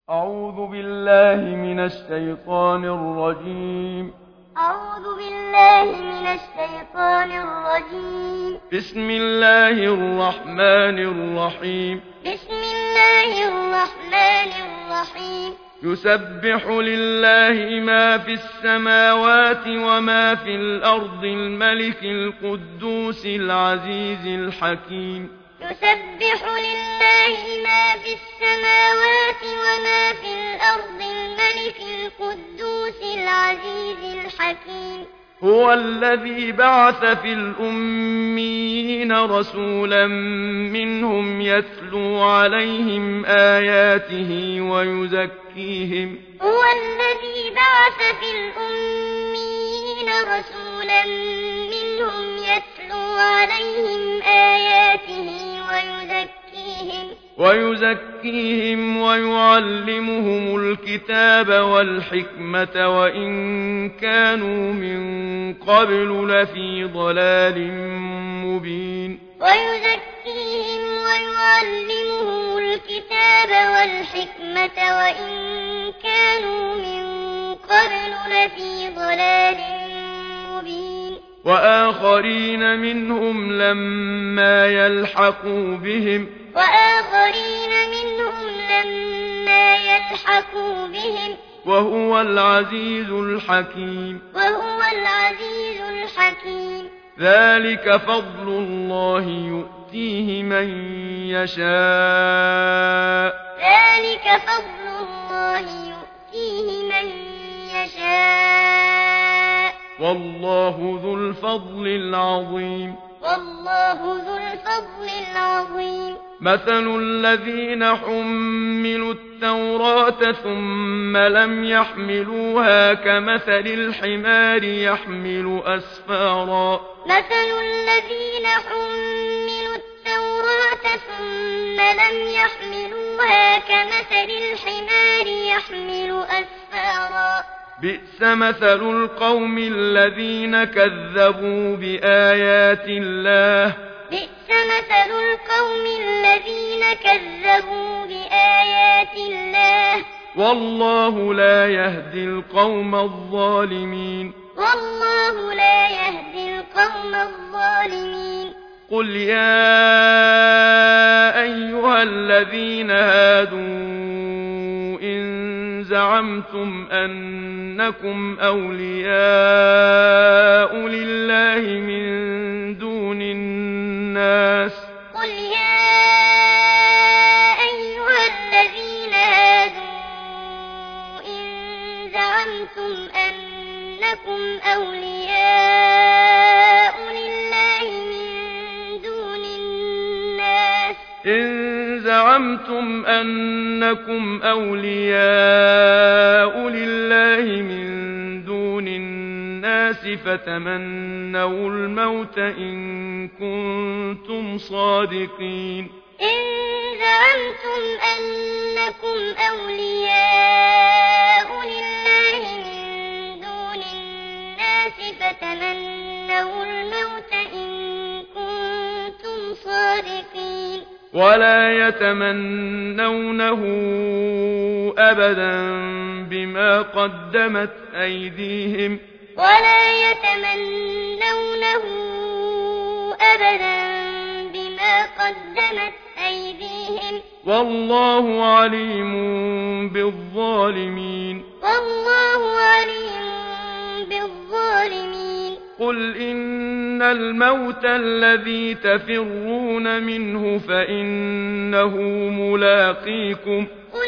أعوذ بالله من الشيطان الرجيم. أعوذ بالله من الشيطان الرجيم. بسم الله الرحمن الرحيم. بسم الله الرحمن الرحيم. يسبح لله ما في السماوات وما في الأرض الملك القدوس العزيز الحكيم. يسبح لله ما في السماوات وما في الأرض الملك القدوس العزيز الحكيم. هو الذي بعث في الأميين رسولا منهم يتلو عليهم آياته ويزكيهم. هو الذي بعث في الأميين رسولا منهم يتلو عليهم آياته ويزكيهم ويعلمهم الكتاب والحكمة وإن كانوا من قبل لفي ضلال مبين. ويزكيهم ويعلمهم الكتاب والحكمة وإن كانوا من قبل لفي ضلال مبين. وآخرين منهم لما يلحقوا بهم. وهو العزيز الحكيم. ذلك فضل الله يؤتيه من يشاء. والله ذو الفضل العظيم. مثل الذين حملوا التوراة ثم لم يحملوها كمثل الحمار يحمل أسفارا. بئس مثل القوم الذين كذبوا بآيات الله. والله لا يهدي القوم الظالمين. قل يا أيها الذين هادوا إن زعمتم أنكم أولياء لله من دون الناس. إن زعمتم أنكم أولياء لله من دون الناس فتمنوا الموت إن كنتم صادقين. ولا يتمنونه أبدا بما قدمت أيديهم. والله عليم بالظالمين. قل إن الموت الذي تفرون منه فإنه ملاقيكم.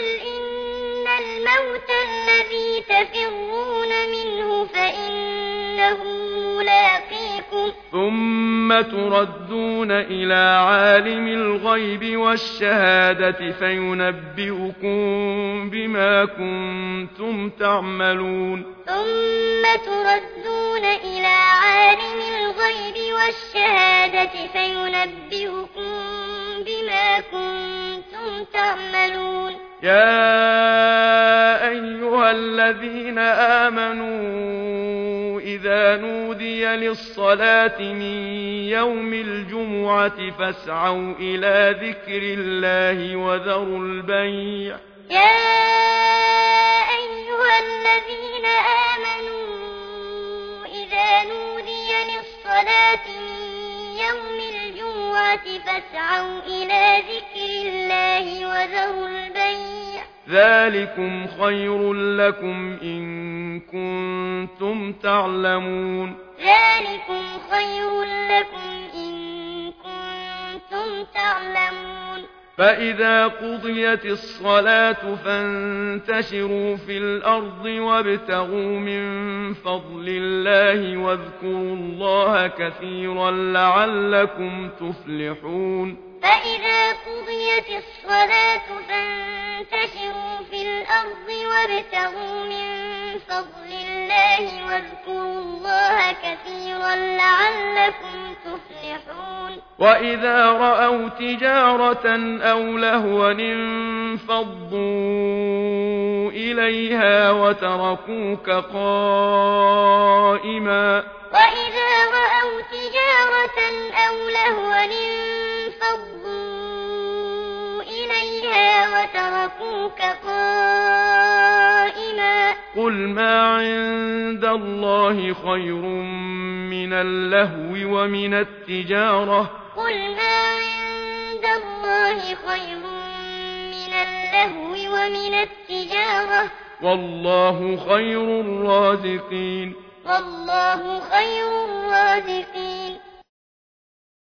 ثم تردون إلى عالم الغيب والشهادة فينبئكم بما كنتم تعملون. يا أيها الذين آمنوا إذا نودي للصلاة من يوم الجمعة فاسعوا إلى ذكر الله وذروا البيع. يا أيها الذين آمنوا إذا نودي للصلاة من يوم الجمعة فاسعوا إلى ذكر الله وذروا البيع ذلكم خير لكم إن كنتم تعلمون ذلكم خير لكم إن كنتم تعلمون فإذا قضيت الصلاة فانتشروا في الأرض وابتغوا من فضل الله واذكروا الله كثيرا لعلكم تفلحون فإذا قضيت الصلاة فانتشروا في الأرض وابتغوا من فضل الله واذكروا الله كثيرا لعلكم تفلحون وإذا رأوا تجارة أو لهوا انفضوا إليها وتركوك قائما وإذا رأوا تجارة أو لهوا انفضوا إليها وتركوك قائما قل ما عند الله خير من اللهو ومن التجارة قل ما عند الله خير من اللهو ومن التجارة والله خير الرازقين والله خير الرازقين